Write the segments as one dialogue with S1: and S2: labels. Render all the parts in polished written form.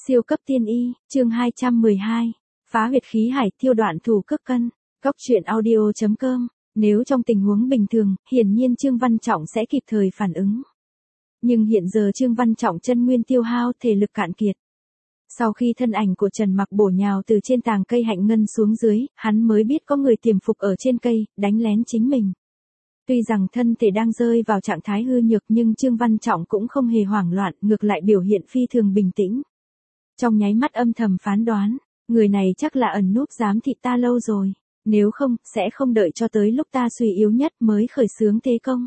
S1: Siêu cấp tiên y, chương 212. Phá huyệt khí hải tiêu đoạn thủ cước cân. Cóc truyện audio.com. Nếu trong tình huống bình thường, hiển nhiên Trương Văn Trọng sẽ kịp thời phản ứng. Nhưng hiện giờ Trương Văn Trọng chân nguyên tiêu hao, thể lực cạn kiệt. Sau khi thân ảnh của Trần Mặc bổ nhào từ trên tàng cây hạnh ngân xuống dưới, hắn mới biết có người tiềm phục ở trên cây, đánh lén chính mình. Tuy rằng thân thể đang rơi vào trạng thái hư nhược nhưng Trương Văn Trọng cũng không hề hoảng loạn, ngược lại biểu hiện phi thường bình tĩnh. Trong nháy mắt âm thầm phán đoán, người này chắc là ẩn núp giám thị ta lâu rồi, nếu không, sẽ không đợi cho tới lúc ta suy yếu nhất mới khởi xướng thế công.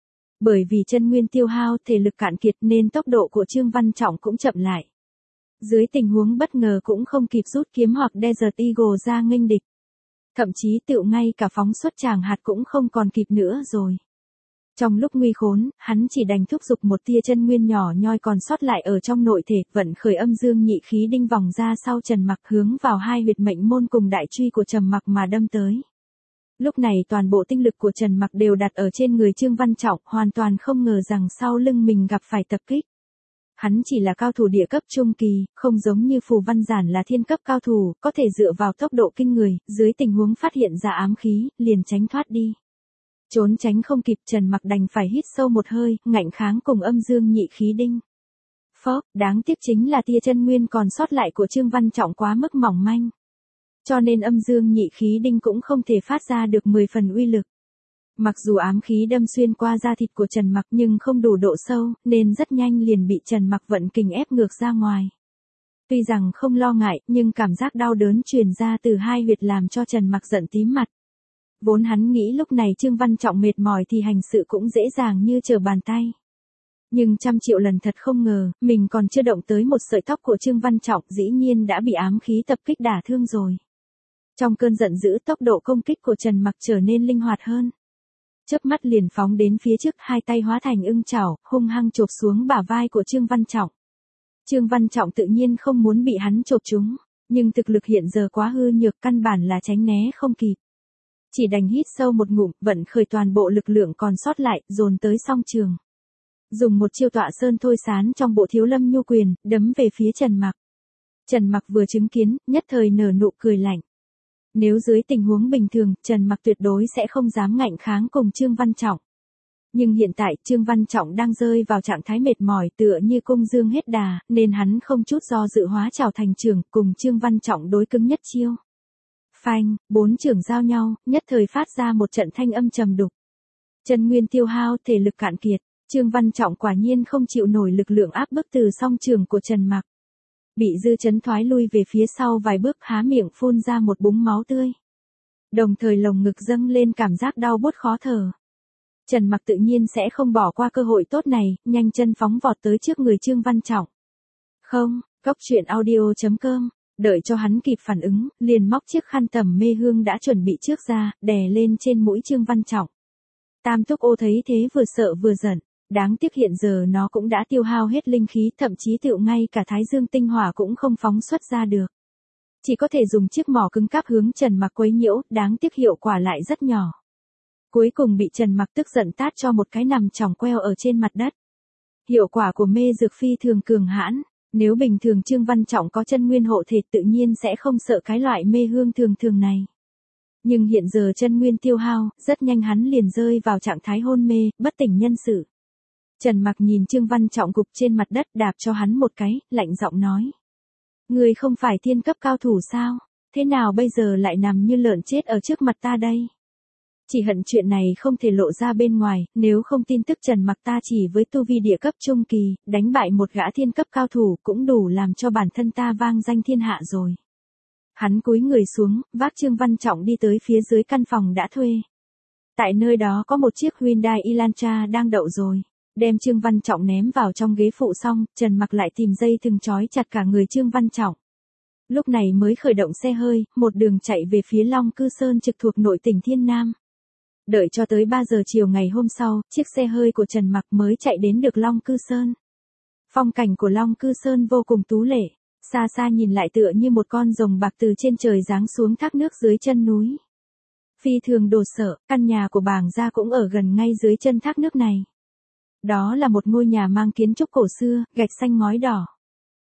S1: Bởi vì chân nguyên tiêu hao, thể lực cạn kiệt nên tốc độ của Trương Văn Trọng cũng chậm lại. Dưới tình huống bất ngờ cũng không kịp rút kiếm hoặc Desert Eagle ra nghênh địch. Thậm chí tựu ngay cả phóng xuất tràng hạt cũng không còn kịp nữa rồi. Trong lúc nguy khốn, hắn chỉ đành thúc giục một tia chân nguyên nhỏ nhoi còn sót lại ở trong nội thể, vận khởi âm dương nhị khí đinh vòng ra sau Trần Mặc hướng vào hai huyệt mệnh môn cùng đại truy của Trần Mặc mà đâm tới. Lúc này toàn bộ tinh lực của Trần Mặc đều đặt ở trên người Trương Văn Trọng, hoàn toàn không ngờ rằng sau lưng mình gặp phải tập kích. Hắn chỉ là cao thủ địa cấp trung kỳ, không giống như Phù Văn Giản là thiên cấp cao thủ, có thể dựa vào tốc độ kinh người, dưới tình huống phát hiện ra ám khí, liền tránh thoát đi. Trốn tránh không kịp, Trần Mặc đành phải hít sâu một hơi, ngạnh kháng cùng âm dương nhị khí đinh. Phốc, đáng tiếc chính là tia chân nguyên còn sót lại của Trương Văn Trọng quá mức mỏng manh. Cho nên âm dương nhị khí đinh cũng không thể phát ra được 10 phần uy lực. Mặc dù ám khí đâm xuyên qua da thịt của Trần Mặc nhưng không đủ độ sâu, nên rất nhanh liền bị Trần Mặc vận kình ép ngược ra ngoài. Tuy rằng không lo ngại, nhưng cảm giác đau đớn truyền ra từ hai huyệt làm cho Trần Mặc giận tím mặt. Vốn hắn nghĩ lúc này Trương Văn Trọng mệt mỏi thì hành sự cũng dễ dàng như trở bàn tay. Nhưng trăm triệu lần thật không ngờ, mình còn chưa động tới một sợi tóc của Trương Văn Trọng dĩ nhiên đã bị ám khí tập kích đả thương rồi. Trong cơn giận dữ, tốc độ công kích của Trần Mặc trở nên linh hoạt hơn. Chớp mắt liền phóng đến phía trước, hai tay hóa thành ưng chảo, hung hăng chộp xuống bả vai của Trương Văn Trọng. Trương Văn Trọng tự nhiên không muốn bị hắn chộp trúng, nhưng thực lực hiện giờ quá hư nhược, căn bản là tránh né không kịp. Chỉ đành hít sâu một ngụm, vận khởi toàn bộ lực lượng còn sót lại, dồn tới song trường. Dùng một chiêu tọa sơn thôi sán trong bộ Thiếu Lâm Nhu Quyền, đấm về phía Trần Mặc. Trần Mặc vừa chứng kiến, nhất thời nở nụ cười lạnh. Nếu dưới tình huống bình thường, Trần Mặc tuyệt đối sẽ không dám ngạnh kháng cùng Trương Văn Trọng. Nhưng hiện tại, Trương Văn Trọng đang rơi vào trạng thái mệt mỏi tựa như cung dương hết đà, nên hắn không chút do dự hóa trảo thành trưởng, cùng Trương Văn Trọng đối cứng nhất chiêu. Phanh, bốn trưởng giao nhau, nhất thời phát ra một trận thanh âm trầm đục. Chân nguyên tiêu hao, thể lực cạn kiệt, Trương Văn Trọng quả nhiên không chịu nổi lực lượng áp bức từ song trường của Trần Mặc. Bị dư chấn thoái lui về phía sau vài bước, há miệng phun ra một búng máu tươi. Đồng thời lồng ngực dâng lên cảm giác đau buốt khó thở. Trần Mặc tự nhiên sẽ không bỏ qua cơ hội tốt này, nhanh chân phóng vọt tới trước người Trương Văn Trọng. Không, cóc truyện audio.com. Đợi cho hắn kịp phản ứng, liền móc chiếc khăn tẩm mê hương đã chuẩn bị trước ra, đè lên trên mũi Trương Văn Trọng. Tam Túc Ô thấy thế vừa sợ vừa giận, đáng tiếc hiện giờ nó cũng đã tiêu hao hết linh khí, thậm chí tựu ngay cả Thái Dương tinh hỏa cũng không phóng xuất ra được. Chỉ có thể dùng chiếc mỏ cứng cáp hướng Trần Mặc quấy nhiễu, đáng tiếc hiệu quả lại rất nhỏ. Cuối cùng bị Trần Mặc tức giận tát cho một cái nằm chỏng queo ở trên mặt đất. Hiệu quả của mê dược phi thường cường hãn. Nếu bình thường Trương Văn Trọng có chân nguyên hộ thể tự nhiên sẽ không sợ cái loại mê hương thường này. Nhưng hiện giờ chân nguyên tiêu hao, rất nhanh hắn liền rơi vào trạng thái hôn mê, bất tỉnh nhân sự. Trần Mặc nhìn Trương Văn Trọng gục trên mặt đất, đạp cho hắn một cái, lạnh giọng nói. Người không phải thiên cấp cao thủ sao, thế nào bây giờ lại nằm như lợn chết ở trước mặt ta đây? Chỉ hận chuyện này không thể lộ ra bên ngoài, nếu không tin tức Trần Mặc ta chỉ với tu vi địa cấp trung kỳ, đánh bại một gã thiên cấp cao thủ cũng đủ làm cho bản thân ta vang danh thiên hạ rồi. Hắn cúi người xuống, vác Trương Văn Trọng đi tới phía dưới căn phòng đã thuê. Tại nơi đó có một chiếc Hyundai Elantra đang đậu rồi. Đem Trương Văn Trọng ném vào trong ghế phụ xong, Trần Mặc lại tìm dây thừng trói chặt cả người Trương Văn Trọng. Lúc này mới khởi động xe hơi, một đường chạy về phía Long Cư Sơn trực thuộc nội tỉnh Thiên Nam. Đợi cho tới 3 giờ chiều ngày hôm sau, chiếc xe hơi của Trần Mặc mới chạy đến được Long Cư Sơn. Phong cảnh của Long Cư Sơn vô cùng tú lệ, xa xa nhìn lại tựa như một con rồng bạc từ trên trời giáng xuống thác nước dưới chân núi. Phi thường đồ sộ, căn nhà của Bàng gia cũng ở gần ngay dưới chân thác nước này. Đó là một ngôi nhà mang kiến trúc cổ xưa, gạch xanh ngói đỏ.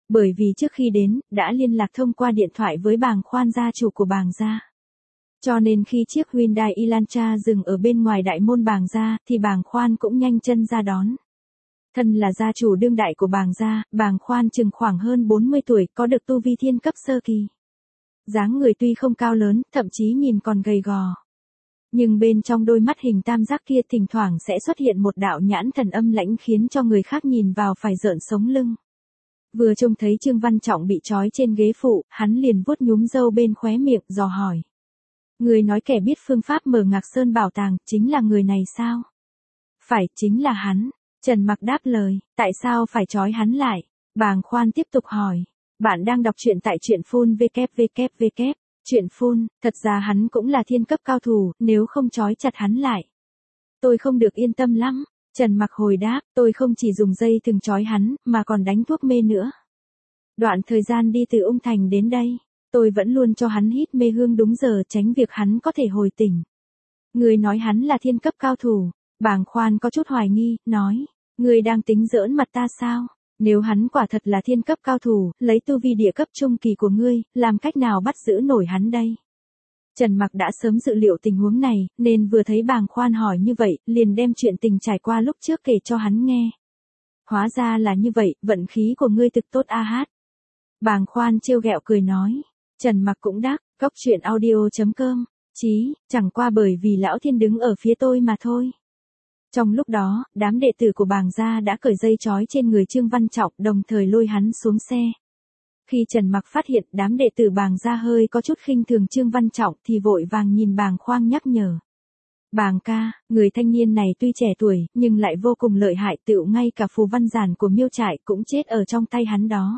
S1: Bởi vì trước khi đến, đã liên lạc thông qua điện thoại với bàng khoan gia chủ của bàng gia. Cho nên khi chiếc Hyundai Elantra dừng ở bên ngoài đại môn bàng gia, thì bàng khoan cũng nhanh chân ra đón. Thân là gia chủ đương đại của bàng gia, bàng khoan chừng khoảng hơn 40 tuổi, có được tu vi thiên cấp sơ kỳ. Dáng người tuy không cao lớn, thậm chí nhìn còn gầy gò. Nhưng bên trong đôi mắt hình tam giác kia thỉnh thoảng sẽ xuất hiện một đạo nhãn thần âm lãnh khiến cho người khác nhìn vào phải rợn sống lưng. Vừa trông thấy Trương Văn Trọng bị trói trên ghế phụ, hắn liền vuốt nhúm râu bên khóe miệng, dò hỏi. Người nói kẻ biết phương pháp mở Ngạc Sơn bảo tàng, chính là người này sao? Phải, chính là hắn. Trần Mặc đáp lời, tại sao phải trói hắn lại? Bàng khoan tiếp tục hỏi. Bạn đang đọc truyện tại truyện phun www. Truyện phun, thật ra hắn cũng là thiên cấp cao thủ, nếu không trói chặt hắn lại. Tôi không được yên tâm lắm. Trần Mặc hồi đáp, tôi không chỉ dùng dây thừng trói hắn, mà còn đánh thuốc mê nữa. Đoạn thời gian đi từ Ung Thành đến đây, tôi vẫn luôn cho hắn hít mê hương đúng giờ tránh việc hắn có thể hồi tỉnh. Người nói hắn là thiên cấp cao thủ, bàng khoan có chút hoài nghi, nói, người đang tính giỡn mặt ta sao? Nếu hắn quả thật là thiên cấp cao thủ, lấy tu vi địa cấp trung kỳ của ngươi, làm cách nào bắt giữ nổi hắn đây? Trần Mặc đã sớm dự liệu tình huống này, nên vừa thấy bàng khoan hỏi như vậy, liền đem chuyện tình trải qua lúc trước kể cho hắn nghe. Hóa ra là như vậy, vận khí của ngươi thực tốt a hát. Bàng khoan trêu ghẹo cười nói. Trần Mặc cũng đáp, cóc truyện audio.com, chí, chẳng qua bởi vì lão thiên đứng ở phía tôi mà thôi. Trong lúc đó, đám đệ tử của bàng gia đã cởi dây trói trên người Trương Văn Trọng, đồng thời lôi hắn xuống xe. Khi Trần Mặc phát hiện đám đệ tử bàng gia hơi có chút khinh thường Trương Văn Trọng thì vội vàng nhìn bàng khoan nhắc nhở. Bàng ca, người thanh niên này tuy trẻ tuổi, nhưng lại vô cùng lợi hại, tựu ngay cả phù văn giản của Miêu Trại cũng chết ở trong tay hắn đó.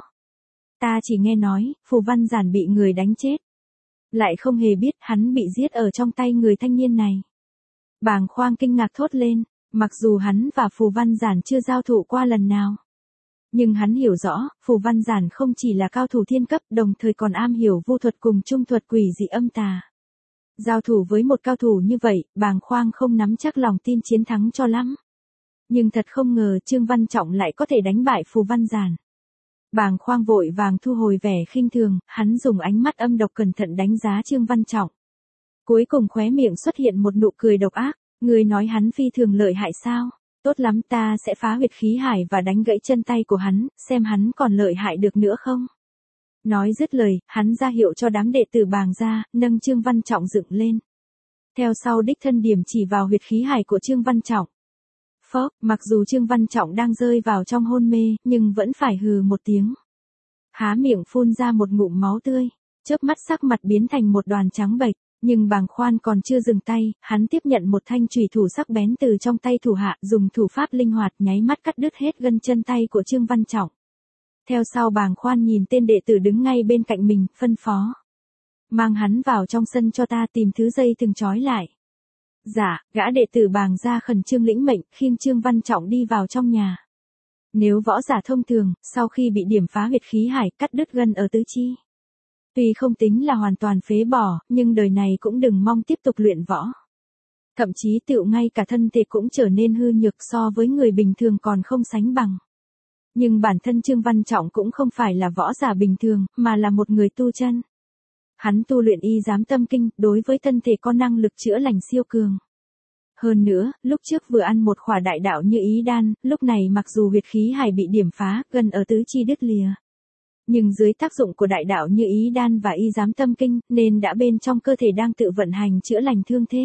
S1: Ta chỉ nghe nói, phù văn giản bị người đánh chết. Lại không hề biết hắn bị giết ở trong tay người thanh niên này. Bàng khoan kinh ngạc thốt lên, mặc dù hắn và phù văn giản chưa giao thủ qua lần nào. Nhưng hắn hiểu rõ, phù văn giản không chỉ là cao thủ thiên cấp, đồng thời còn am hiểu vu thuật cùng trung thuật quỷ dị âm tà. Giao thủ với một cao thủ như vậy, bàng khoan không nắm chắc lòng tin chiến thắng cho lắm. Nhưng thật không ngờ Trương Văn Trọng lại có thể đánh bại phù văn giản. Bàng khoan vội vàng thu hồi vẻ khinh thường, hắn dùng ánh mắt âm độc cẩn thận đánh giá Trương Văn Trọng. Cuối cùng khóe miệng xuất hiện một nụ cười độc ác, người nói hắn phi thường lợi hại sao? Tốt lắm, ta sẽ phá huyệt khí hải và đánh gãy chân tay của hắn, xem hắn còn lợi hại được nữa không? Nói dứt lời, hắn ra hiệu cho đám đệ tử bàng gia, nâng Trương Văn Trọng dựng lên. Theo sau đích thân điểm chỉ vào huyệt khí hải của Trương Văn Trọng. Phốc, mặc dù Trương Văn Trọng đang rơi vào trong hôn mê, nhưng vẫn phải hừ một tiếng. Há miệng phun ra một ngụm máu tươi, chớp mắt sắc mặt biến thành một đoàn trắng bệch. Nhưng bàng khoan còn chưa dừng tay, hắn tiếp nhận một thanh chùy thủ sắc bén từ trong tay thủ hạ, dùng thủ pháp linh hoạt nháy mắt cắt đứt hết gân chân tay của Trương Văn Trọng. Theo sau bàng khoan nhìn tên đệ tử đứng ngay bên cạnh mình, phân phó. Mang hắn vào trong sân cho ta tìm thứ dây thừng trói lại. Dạ, gã đệ tử bàng gia khẩn trương lĩnh mệnh, khiêng Trương Văn Trọng đi vào trong nhà. Nếu võ giả thông thường, sau khi bị điểm phá huyệt khí hải, cắt đứt gân ở tứ chi. Tuy không tính là hoàn toàn phế bỏ, nhưng đời này cũng đừng mong tiếp tục luyện võ. Thậm chí tựu ngay cả thân thể cũng trở nên hư nhược so với người bình thường còn không sánh bằng. Nhưng bản thân Trương Văn Trọng cũng không phải là võ giả bình thường, mà là một người tu chân. Hắn tu luyện y giám tâm kinh, đối với thân thể có năng lực chữa lành siêu cường. Hơn nữa, lúc trước vừa ăn một khỏa đại đạo như ý đan, lúc này mặc dù huyệt khí hải bị điểm phá, gần ở tứ chi đứt lìa. Nhưng dưới tác dụng của đại đạo như ý đan và y giám tâm kinh, nên đã bên trong cơ thể đang tự vận hành chữa lành thương thế.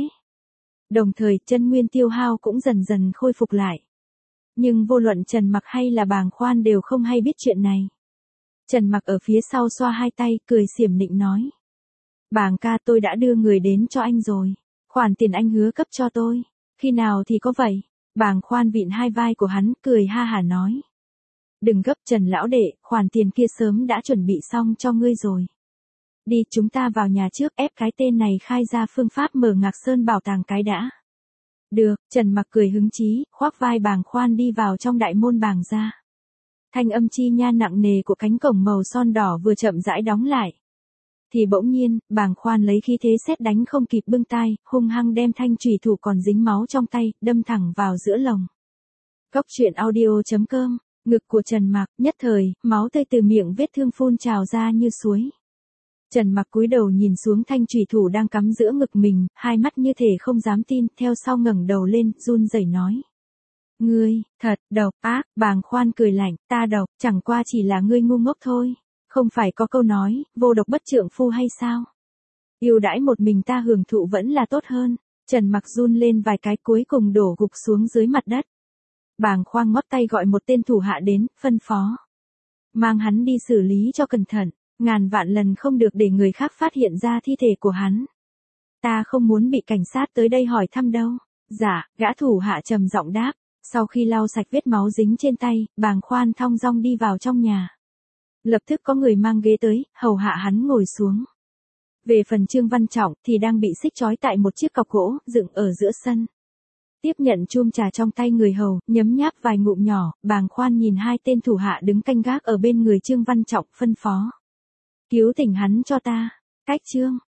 S1: Đồng thời, chân nguyên tiêu hao cũng dần dần khôi phục lại. Nhưng vô luận Trần Mặc hay là bàng khoan đều không hay biết chuyện này. Trần Mặc ở phía sau xoa hai tay, cười xiểm nịnh nói. Bàng ca, tôi đã đưa người đến cho anh rồi. Khoản tiền anh hứa cấp cho tôi. Khi nào thì có vậy? Bàng khoan vịn hai vai của hắn, cười ha hả nói. Đừng gấp Trần lão đệ, khoản tiền kia sớm đã chuẩn bị xong cho ngươi rồi. Đi, chúng ta vào nhà trước, ép cái tên này khai ra phương pháp mở Ngạc Sơn bảo tàng cái đã. Được, Trần Mặc cười hứng chí, khoác vai bàng khoan đi vào trong đại môn bàng gia. Thanh âm chi nha nặng nề của cánh cổng màu son đỏ vừa chậm rãi đóng lại. Thì bỗng nhiên, bàng khoan lấy khí thế sét đánh không kịp bưng tai, hung hăng đem thanh chùy thủ còn dính máu trong tay, đâm thẳng vào giữa lồng. Cóc truyện audio.com Ngực của Trần Mặc, nhất thời, máu tươi từ miệng vết thương phun trào ra như suối. Trần Mặc cúi đầu nhìn xuống thanh chủy thủ đang cắm giữa ngực mình, hai mắt như thể không dám tin, theo sau ngẩng đầu lên, run rẩy nói. Ngươi, thật, độc ác, Bàng Khoan cười lạnh, ta độc, chẳng qua chỉ là ngươi ngu ngốc thôi. Không phải có câu nói, vô độc bất trượng phu hay sao? Yêu đãi một mình ta hưởng thụ vẫn là tốt hơn. Trần Mặc run lên vài cái cuối cùng đổ gục xuống dưới mặt đất. Bàng Khoan ngoắc tay gọi một tên thủ hạ đến, phân phó. Mang hắn đi xử lý cho cẩn thận, ngàn vạn lần không được để người khác phát hiện ra thi thể của hắn. Ta không muốn bị cảnh sát tới đây hỏi thăm đâu. Dạ, gã thủ hạ trầm giọng đáp. Sau khi lau sạch vết máu dính trên tay, Bàng Khoan thong dong đi vào trong nhà. Lập tức có người mang ghế tới, hầu hạ hắn ngồi xuống. Về phần Trương Văn Trọng thì đang bị xích trói tại một chiếc cọc gỗ, dựng ở giữa sân. Tiếp nhận chum trà trong tay người hầu, nhấm nháp vài ngụm nhỏ, Bàng Khoan nhìn hai tên thủ hạ đứng canh gác ở bên người Trương Văn Trọng, phân phó. Cứu tỉnh hắn cho ta. Cách Trương